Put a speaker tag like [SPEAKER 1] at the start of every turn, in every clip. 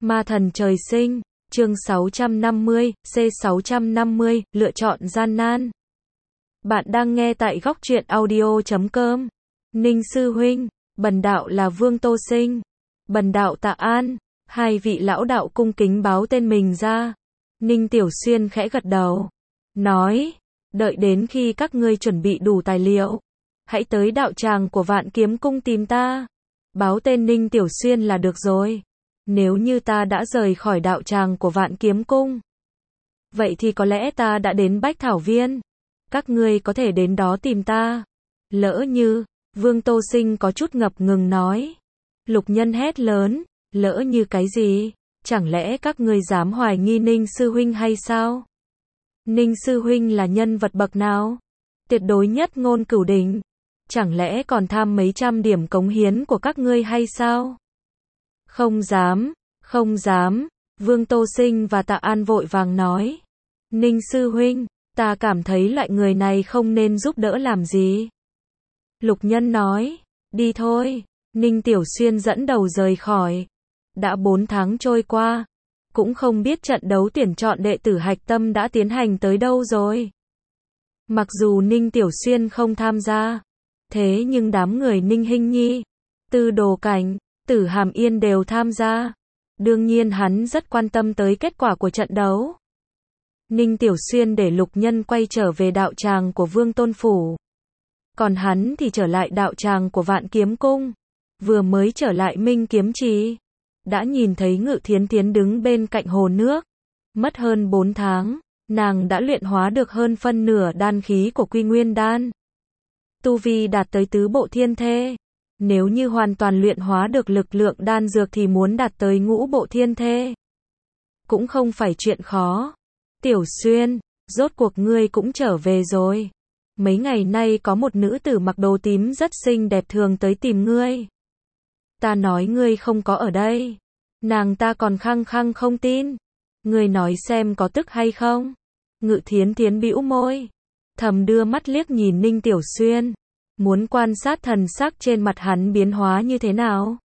[SPEAKER 1] Ma thần trời sinh, chương 650, C650, lựa chọn gian nan. Bạn đang nghe tại góc truyện audio.com. Ninh sư huynh, bần đạo là Vương Tô Sinh. Bần đạo Tạ An. Hai vị lão đạo cung kính báo tên mình ra. Ninh Tiểu Xuyên khẽ gật đầu. Nói, đợi đến khi các ngươi chuẩn bị đủ tài liệu, hãy tới đạo tràng của Vạn Kiếm Cung tìm ta. Báo tên Ninh Tiểu Xuyên là được rồi. Nếu như ta đã rời khỏi đạo tràng của Vạn Kiếm Cung, vậy thì có lẽ ta đã đến Bách Thảo Viên. Các ngươi có thể đến đó tìm ta. Lỡ như, Vương Tô Sinh có chút ngập ngừng nói. Lục Nhân hét lớn, lỡ như cái gì? Chẳng lẽ các ngươi dám hoài nghi Ninh sư huynh hay sao? Ninh sư huynh là nhân vật bậc nào? Tuyệt đối nhất ngôn cửu đỉnh. Chẳng lẽ còn tham mấy trăm điểm cống hiến của các ngươi hay sao? Không dám, không dám. Vương Tô Sinh và Tạ An vội vàng nói. Ninh sư huynh, ta cảm thấy loại người này không nên giúp đỡ làm gì. Lục Nhân nói, đi thôi. Ninh Tiểu Xuyên dẫn đầu rời khỏi. Đã 4 tháng trôi qua, cũng không biết trận đấu tuyển chọn đệ tử hạch tâm đã tiến hành tới đâu rồi. Mặc dù Ninh Tiểu Xuyên không tham gia, thế nhưng đám người Ninh Hinh Nhi, Tư Đồ Cảnh, Tử Hàm Yên đều tham gia. Đương nhiên hắn rất quan tâm tới kết quả của trận đấu. Ninh Tiểu Xuyên để Lục Nhân quay trở về đạo tràng của Vương Tôn Phủ. Còn hắn thì trở lại đạo tràng của Vạn Kiếm Cung. Vừa mới trở lại Minh Kiếm Trì, đã nhìn thấy Ngự Thiến Thiến đứng bên cạnh hồ nước. Mất hơn 4 tháng, nàng đã luyện hóa được hơn phân nửa đan khí của Quy Nguyên Đan. Tu vi đạt tới tứ bộ thiên thê. Nếu như hoàn toàn luyện hóa được lực lượng đan dược thì muốn đạt tới ngũ bộ thiên thê cũng không phải chuyện khó. Tiểu Xuyên, rốt cuộc ngươi cũng trở về rồi. Mấy ngày nay có một nữ tử mặc đồ tím rất xinh đẹp thường tới tìm ngươi. Ta nói ngươi không có ở đây. Nàng ta còn khăng khăng không tin. Ngươi nói xem có tức hay không? Ngự Thiến Thiến bĩu môi, thầm đưa mắt liếc nhìn Ninh Tiểu Xuyên, muốn quan sát thần sắc trên mặt hắn biến hóa như thế nào.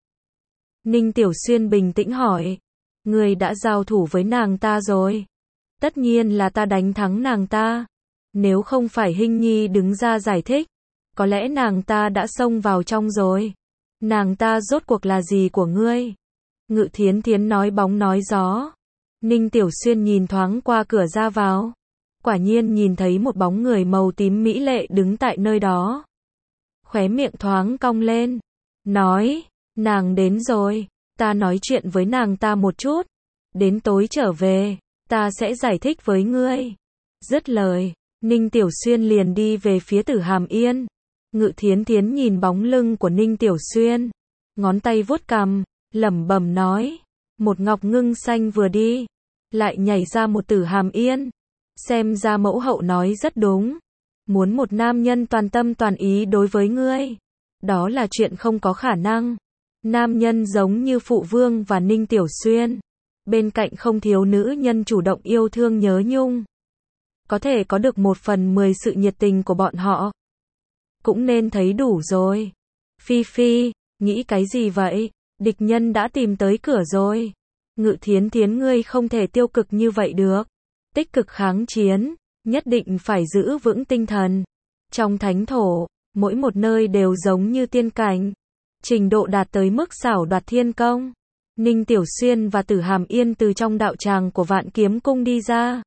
[SPEAKER 1] Ninh Tiểu Xuyên bình tĩnh hỏi, ngươi đã giao thủ với nàng ta rồi? Tất nhiên là ta đánh thắng nàng ta. Nếu không phải Hinh Nhi đứng ra giải thích, có lẽ nàng ta đã xông vào trong rồi. Nàng ta rốt cuộc là gì của ngươi? Ngự Thiến Thiến nói bóng nói gió. Ninh Tiểu Xuyên nhìn thoáng qua cửa ra vào. Quả nhiên nhìn thấy một bóng người màu tím mỹ lệ đứng tại nơi đó. Khóe miệng thoáng cong lên. Nói, nàng đến rồi. Ta nói chuyện với nàng ta một chút. Đến tối trở về, ta sẽ giải thích với ngươi. Dứt lời, Ninh Tiểu Xuyên liền đi về phía Tử Hàm Yên. Ngự Thiến Thiến nhìn bóng lưng của Ninh Tiểu Xuyên, ngón tay vuốt cằm, lẩm bẩm nói, một ngọc ngưng xanh vừa đi, lại nhảy ra một Tử Hàm Yên. Xem ra mẫu hậu nói rất đúng. Muốn một nam nhân toàn tâm toàn ý đối với ngươi, đó là chuyện không có khả năng. Nam nhân giống như Phụ Vương và Ninh Tiểu Xuyên, bên cạnh không thiếu nữ nhân chủ động yêu thương nhớ nhung. Có thể có được 1/10 sự nhiệt tình của bọn họ, cũng nên thấy đủ rồi. Phi Phi, nghĩ cái gì vậy? Địch nhân đã tìm tới cửa rồi. Ngự Thiến Thiến ngươi không thể tiêu cực như vậy được. Tích cực kháng chiến, nhất định phải giữ vững tinh thần. Trong thánh thổ, mỗi một nơi đều giống như tiên cảnh. Trình độ đạt tới mức xảo đoạt thiên công. Ninh Tiểu Xuyên và Tử Hàm Yên từ trong đạo tràng của Vạn Kiếm Cung đi ra.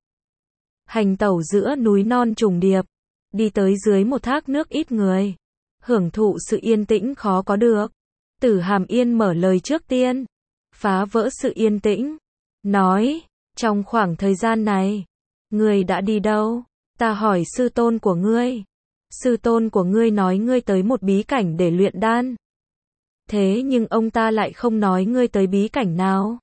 [SPEAKER 1] Hành tẩu giữa núi non trùng điệp, đi tới dưới một thác nước ít người, hưởng thụ sự yên tĩnh khó có được. Tử Hàm Yên mở lời trước tiên, phá vỡ sự yên tĩnh, nói, trong khoảng thời gian này, ngươi đã đi đâu? Ta hỏi sư tôn của ngươi. Sư tôn của ngươi nói ngươi tới một bí cảnh để luyện đan. Thế nhưng ông ta lại không nói ngươi tới bí cảnh nào.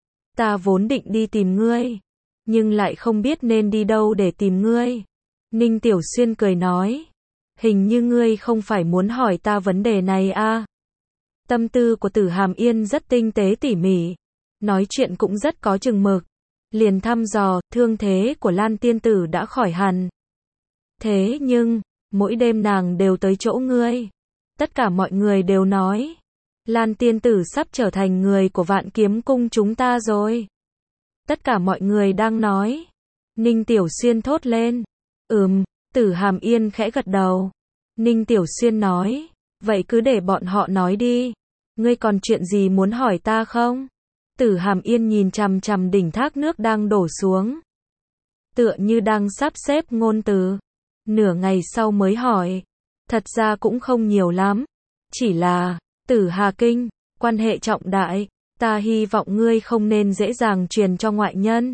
[SPEAKER 1] Ta vốn định đi tìm ngươi, nhưng lại không biết nên đi đâu để tìm ngươi. Ninh Tiểu Xuyên cười nói, hình như ngươi không phải muốn hỏi ta vấn đề này à? Tâm tư của Tử Hàm Yên rất tinh tế tỉ mỉ, nói chuyện cũng rất có chừng mực. Liền thăm dò, thương thế của Lan tiên tử đã khỏi hẳn. Thế nhưng, mỗi đêm nàng đều tới chỗ ngươi. Tất cả mọi người đều nói, Lan tiên tử sắp trở thành người của Vạn Kiếm Cung chúng ta rồi. Tất cả mọi người đang nói. Ninh Tiểu Xuyên thốt lên. Tử Hàm Yên khẽ gật đầu. Ninh Tiểu Xuyên nói. Vậy cứ để bọn họ nói đi. Ngươi còn chuyện gì muốn hỏi ta không? Tử Hàm Yên nhìn chằm chằm đỉnh thác nước đang đổ xuống. Tựa như đang sắp xếp ngôn từ. Nửa ngày sau mới hỏi. Thật ra cũng không nhiều lắm. Chỉ là, Tử Hà Kinh, quan hệ trọng đại. Ta hy vọng ngươi không nên dễ dàng truyền cho ngoại nhân.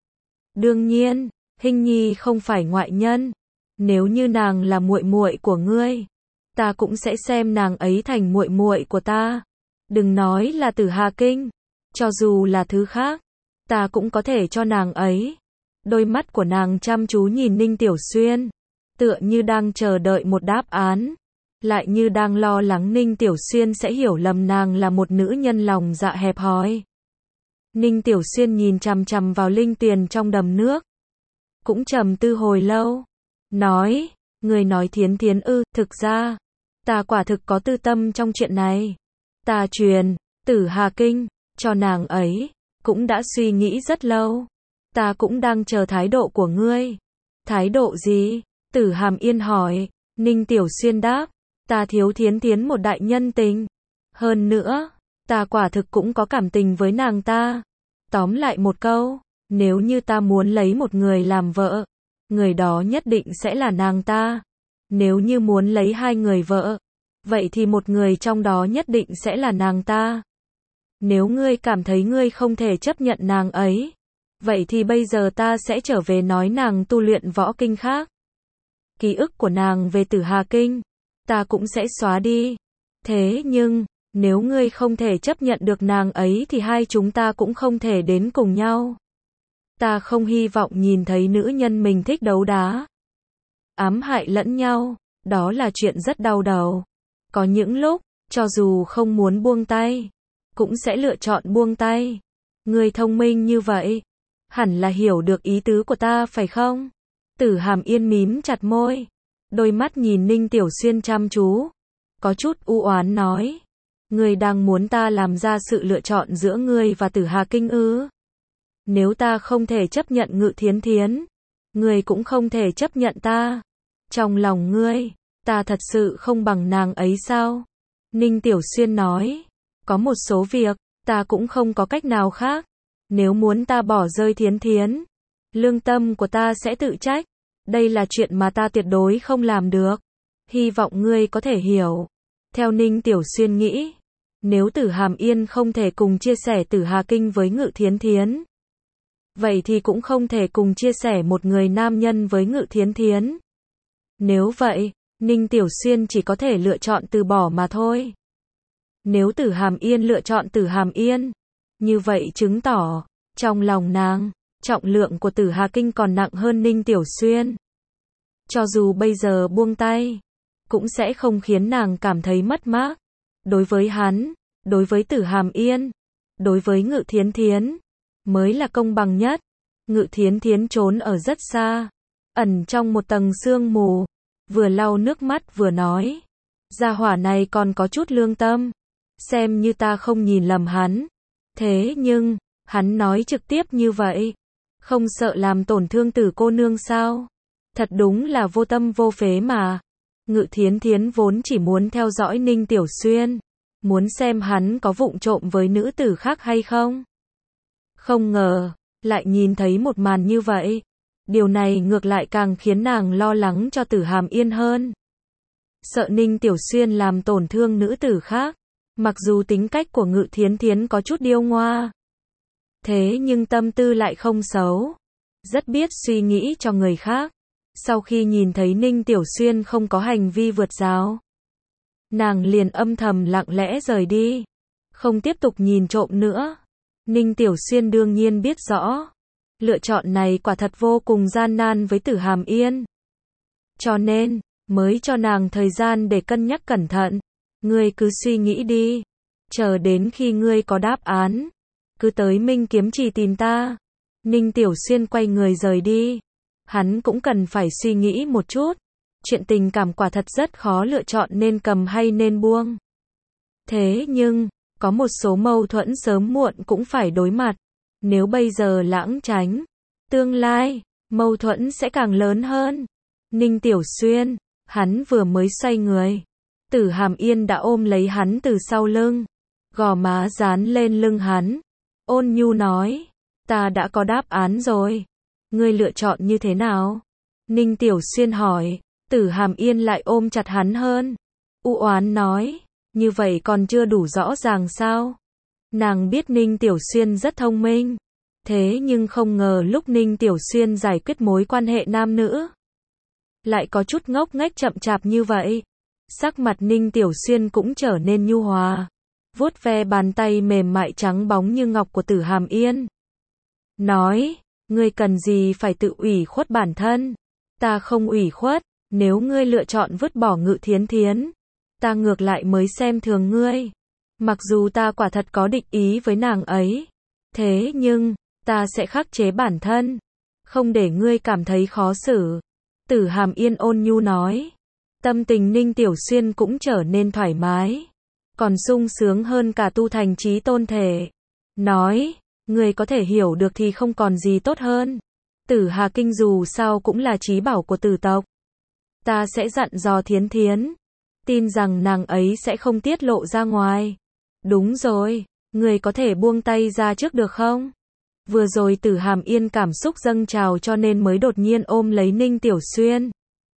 [SPEAKER 1] Đương nhiên, Hinh Nhi không phải ngoại nhân. Nếu như nàng là muội muội của ngươi, ta cũng sẽ xem nàng ấy thành muội muội của ta. Đừng nói là Tử Hà Kinh, cho dù là thứ khác, ta cũng có thể cho nàng ấy. Đôi mắt của nàng chăm chú nhìn Ninh Tiểu Xuyên, tựa như đang chờ đợi một đáp án, lại như đang lo lắng Ninh Tiểu Xuyên sẽ hiểu lầm nàng là một nữ nhân lòng dạ hẹp hòi. Ninh Tiểu Xuyên nhìn chằm chằm vào linh tuyền trong đầm nước, cũng trầm tư hồi lâu, nói, người nói Thiến Thiến ư? Thực ra, ta quả thực có tư tâm trong chuyện này. Ta truyền Tử Hà Kinh cho nàng ấy, cũng đã suy nghĩ rất lâu. Ta cũng đang chờ thái độ của ngươi. Thái độ gì? Tử Hàm Yên hỏi. Ninh Tiểu Xuyên đáp, ta thiếu Thiến Thiến một đại nhân tình. Hơn nữa, ta quả thực cũng có cảm tình với nàng ta. Tóm lại một câu, nếu như ta muốn lấy một người làm vợ, người đó nhất định sẽ là nàng ta. Nếu như muốn lấy hai người vợ, vậy thì một người trong đó nhất định sẽ là nàng ta. Nếu ngươi cảm thấy ngươi không thể chấp nhận nàng ấy, vậy thì bây giờ ta sẽ trở về nói nàng tu luyện võ kinh khác. Ký ức của nàng về Tử Hà Kinh, ta cũng sẽ xóa đi. Thế nhưng, nếu ngươi không thể chấp nhận được nàng ấy thì hai chúng ta cũng không thể đến cùng nhau. Ta không hy vọng nhìn thấy nữ nhân mình thích đấu đá, ám hại lẫn nhau, đó là chuyện rất đau đầu. Có những lúc, cho dù không muốn buông tay, cũng sẽ lựa chọn buông tay. Ngươi thông minh như vậy, hẳn là hiểu được ý tứ của ta phải không? Tử Hàm Yên mím chặt môi, đôi mắt nhìn Ninh Tiểu Xuyên chăm chú, có chút u oán nói, ngươi đang muốn ta làm ra sự lựa chọn giữa ngươi và Tử Hà Kinh ư? Nếu ta không thể chấp nhận Ngự Thiến Thiến, ngươi cũng không thể chấp nhận ta. Trong lòng ngươi, ta thật sự không bằng nàng ấy sao? Ninh Tiểu Xuyên nói, có một số việc, ta cũng không có cách nào khác. Nếu muốn ta bỏ rơi Thiến Thiến, lương tâm của ta sẽ tự trách. Đây là chuyện mà ta tuyệt đối không làm được. Hy vọng ngươi có thể hiểu. Theo Ninh Tiểu Xuyên nghĩ, nếu Tử Hàm Yên không thể cùng chia sẻ Tử Hà Kinh với Ngự Thiến Thiến, vậy thì cũng không thể cùng chia sẻ một người nam nhân với Ngự Thiến Thiến. Nếu vậy, Ninh Tiểu Xuyên chỉ có thể lựa chọn từ bỏ mà thôi. Nếu Tử Hàm Yên lựa chọn Tử Hàm Yên, như vậy chứng tỏ, trong lòng nàng, trọng lượng của Tử Hà Kinh còn nặng hơn Ninh Tiểu Xuyên. Cho dù bây giờ buông tay, cũng sẽ không khiến nàng cảm thấy mất mát. Đối với hắn, đối với Tử Hàm Yên, đối với Ngự Thiến Thiến, mới là công bằng nhất. Ngự Thiến Thiến trốn ở rất xa, ẩn trong một tầng sương mù, vừa lau nước mắt vừa nói, gia hỏa này còn có chút lương tâm, xem như ta không nhìn lầm hắn. Thế nhưng, hắn nói trực tiếp như vậy, không sợ làm tổn thương Tử cô nương sao? Thật đúng là vô tâm vô phế mà. Ngự Thiến Thiến vốn chỉ muốn theo dõi Ninh Tiểu Xuyên, muốn xem hắn có vụng trộm với nữ tử khác hay không. Không ngờ, lại nhìn thấy một màn như vậy. Điều này ngược lại càng khiến nàng lo lắng cho Tử Hàm Yên hơn. Sợ Ninh Tiểu Xuyên làm tổn thương nữ tử khác. Mặc dù tính cách của Ngự Thiến Thiến có chút điêu ngoa, thế nhưng tâm tư lại không xấu, rất biết suy nghĩ cho người khác. Sau khi nhìn thấy Ninh Tiểu Xuyên không có hành vi vượt rào, nàng liền âm thầm lặng lẽ rời đi, không tiếp tục nhìn trộm nữa. Ninh Tiểu Xuyên đương nhiên biết rõ, lựa chọn này quả thật vô cùng gian nan với Tử Hàm Yên. Cho nên, mới cho nàng thời gian để cân nhắc cẩn thận. Ngươi cứ suy nghĩ đi, chờ đến khi ngươi có đáp án, cứ tới Minh Kiếm Trì tìm ta. Ninh Tiểu Xuyên quay người rời đi. Hắn cũng cần phải suy nghĩ một chút. Chuyện tình cảm quả thật rất khó lựa chọn nên cầm hay nên buông. Thế nhưng, có một số mâu thuẫn sớm muộn cũng phải đối mặt. Nếu bây giờ lãng tránh, tương lai, mâu thuẫn sẽ càng lớn hơn. Ninh Tiểu Xuyên, hắn vừa mới xoay người. Tử Hàm Yên đã ôm lấy hắn từ sau lưng, gò má dán lên lưng hắn. Ôn nhu nói, ta đã có đáp án rồi. Ngươi lựa chọn như thế nào? Ninh Tiểu Xuyên hỏi. Tử Hàm Yên lại ôm chặt hắn hơn. U oán nói, như vậy còn chưa đủ rõ ràng sao? Nàng biết Ninh Tiểu Xuyên rất thông minh. Thế nhưng không ngờ lúc Ninh Tiểu Xuyên giải quyết mối quan hệ nam nữ, lại có chút ngốc nghếch chậm chạp như vậy. Sắc mặt Ninh Tiểu Xuyên cũng trở nên nhu hòa, vuốt ve bàn tay mềm mại trắng bóng như ngọc của Tử Hàm Yên. Nói, ngươi cần gì phải tự ủy khuất bản thân? Ta không ủy khuất, nếu ngươi lựa chọn vứt bỏ Ngự Thiến Thiến, ta ngược lại mới xem thường ngươi. Mặc dù ta quả thật có định ý với nàng ấy, thế nhưng, ta sẽ khắc chế bản thân, không để ngươi cảm thấy khó xử. Tử Hàm Yên ôn nhu nói. Tâm tình Ninh Tiểu Xuyên cũng trở nên thoải mái, còn sung sướng hơn cả tu thành trí tôn thể. Nói, người có thể hiểu được thì không còn gì tốt hơn. Tử Hà Kinh dù sao cũng là chí bảo của Tử tộc. Ta sẽ dặn dò Thiến Thiến, tin rằng nàng ấy sẽ không tiết lộ ra ngoài. Đúng rồi, người có thể buông tay ra trước được không? Vừa rồi Tử Hàm Yên cảm xúc dâng trào cho nên mới đột nhiên ôm lấy Ninh Tiểu Xuyên.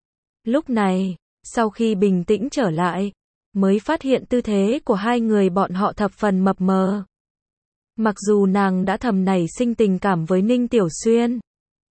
[SPEAKER 1] Lúc này, sau khi bình tĩnh trở lại, mới phát hiện tư thế của hai người bọn họ thập phần mập mờ. Mặc dù nàng đã thầm nảy sinh tình cảm với Ninh Tiểu Xuyên,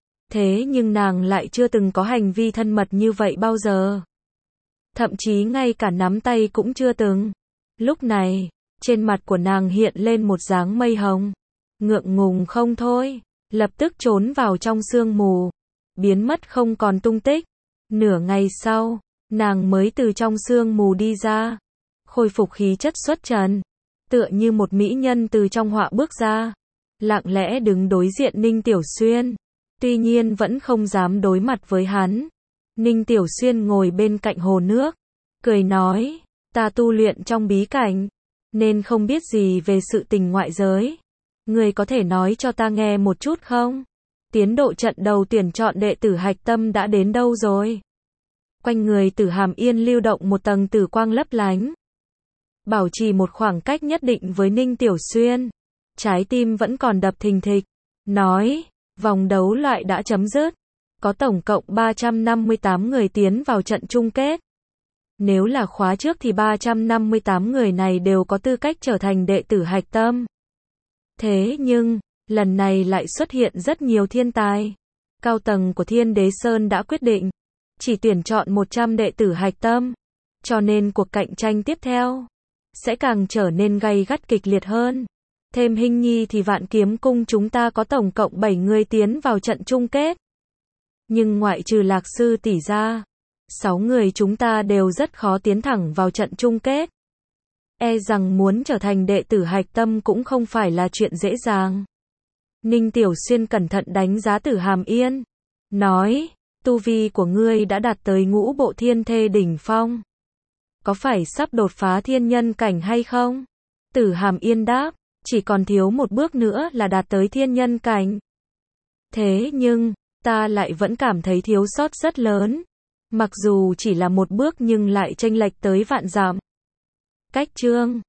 [SPEAKER 1] thế nhưng nàng lại chưa từng có hành vi thân mật như vậy bao giờ. Thậm chí ngay cả nắm tay cũng chưa từng. Lúc này, trên mặt của nàng hiện lên một dáng mây hồng. Ngượng ngùng không thôi, lập tức trốn vào trong sương mù, biến mất không còn tung tích. Nửa ngày sau, nàng mới từ trong sương mù đi ra, khôi phục khí chất xuất trần, tựa như một mỹ nhân từ trong họa bước ra, lặng lẽ đứng đối diện Ninh Tiểu Xuyên, tuy nhiên vẫn không dám đối mặt với hắn. Ninh Tiểu Xuyên ngồi bên cạnh hồ nước, cười nói, ta tu luyện trong bí cảnh, nên không biết gì về sự tình ngoại giới. Người có thể nói cho ta nghe một chút không? Tiến độ trận đầu tuyển chọn đệ tử hạch tâm đã đến đâu rồi? Quanh người Tử Hàm Yên lưu động một tầng tử quang lấp lánh, bảo trì một khoảng cách nhất định với Ninh Tiểu Xuyên. Trái tim vẫn còn đập thình thịch. Nói, vòng đấu loại đã chấm dứt. Có tổng cộng 358 người tiến vào trận chung kết. Nếu là khóa trước thì 358 người này đều có tư cách trở thành đệ tử hạch tâm. Thế nhưng, lần này lại xuất hiện rất nhiều thiên tài. Cao tầng của Thiên Đế Sơn đã quyết định, chỉ tuyển chọn 100 đệ tử hạch tâm. Cho nên cuộc cạnh tranh tiếp theo sẽ càng trở nên gay gắt kịch liệt hơn. Thêm Hinh Nhi thì Vạn Kiếm Cung chúng ta có tổng cộng 7 người tiến vào trận chung kết. Nhưng ngoại trừ Lạc Sư tỷ ra, 6 người chúng ta đều rất khó tiến thẳng vào trận chung kết. E rằng muốn trở thành đệ tử hạch tâm cũng không phải là chuyện dễ dàng. Ninh Tiểu Xuyên cẩn thận đánh giá Tử Hàm Yên, nói, tu vi của ngươi đã đạt tới ngũ bộ thiên thê đỉnh phong. Có phải sắp đột phá thiên nhân cảnh hay không? Tử Hàm Yên đáp, chỉ còn thiếu một bước nữa là đạt tới thiên nhân cảnh. Thế nhưng, ta lại vẫn cảm thấy thiếu sót rất lớn. Mặc dù chỉ là một bước nhưng lại chênh lệch tới vạn dặm. Cách chương